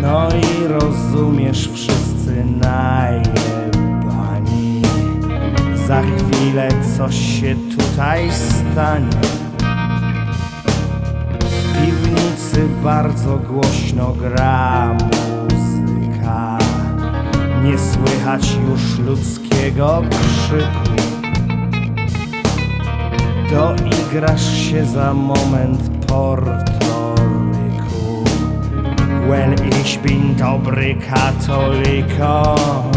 No i rozumiesz, wszyscy najebani. Za chwilę coś się tutaj stanie. W piwnicy bardzo głośno gra muzyka. Nie słychać już ludzkiego krzyku. Doigrasz się za moment Portoryku. Well, ich bin dobry katoliko.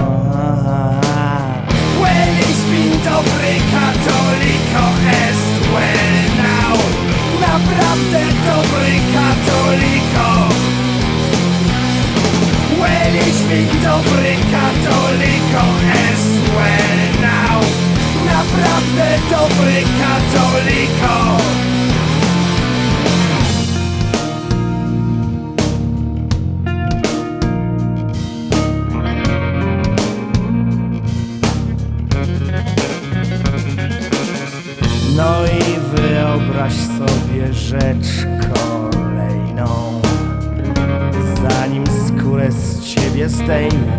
Well, ich bin dobry katoliko as well now. Naprawdę dobry katoliko. Well, ich bin dobry katoliko as well now. Naprawdę dobry katoliko. No i wyobraź sobie rzecz kolejną. Zanim skórę z ciebie zdejmę,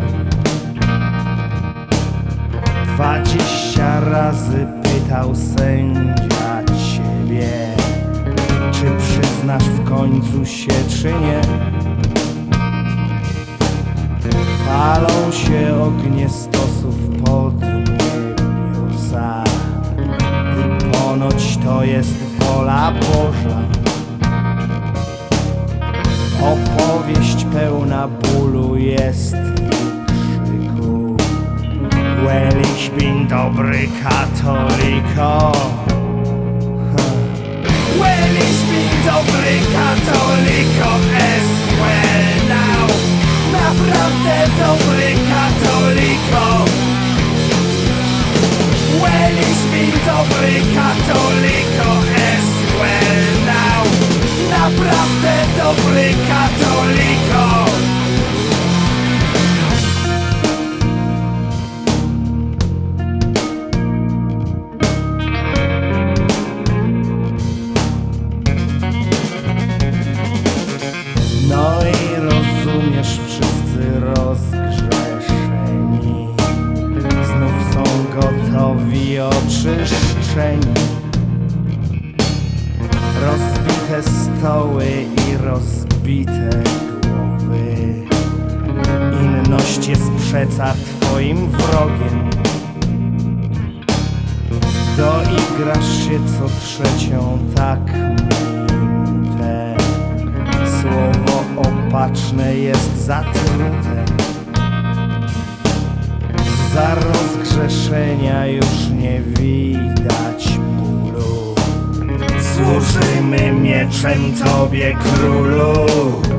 20 razy pytał sędzia ciebie, czy przyznasz w końcu się, czy nie. Palą się ognie stosów pod niebiosa i ponoć to jest wola Boża. Opowieść pełna bólu jest i krzyku. Well, ich bin dobry katoliko. Well, ich bin dobry katoliko as well now. Naprawdę dobry katoliko. Well, ich bin dobry katoliko as well now. Naprawdę dobry katoliko. No i rozumiesz, wszyscy rozgrzeszeni znów są gotowi, oczyszczeni. Rozbite stoły i rozbite głowy. Inność jest przeca twoim wrogiem. Doigrasz się co trzecią tak minutę. Słowo opatrzne jest zatrute. Za rozgrzeszenia już nie widać bólu. Służymy mieczem Tobie, Królu.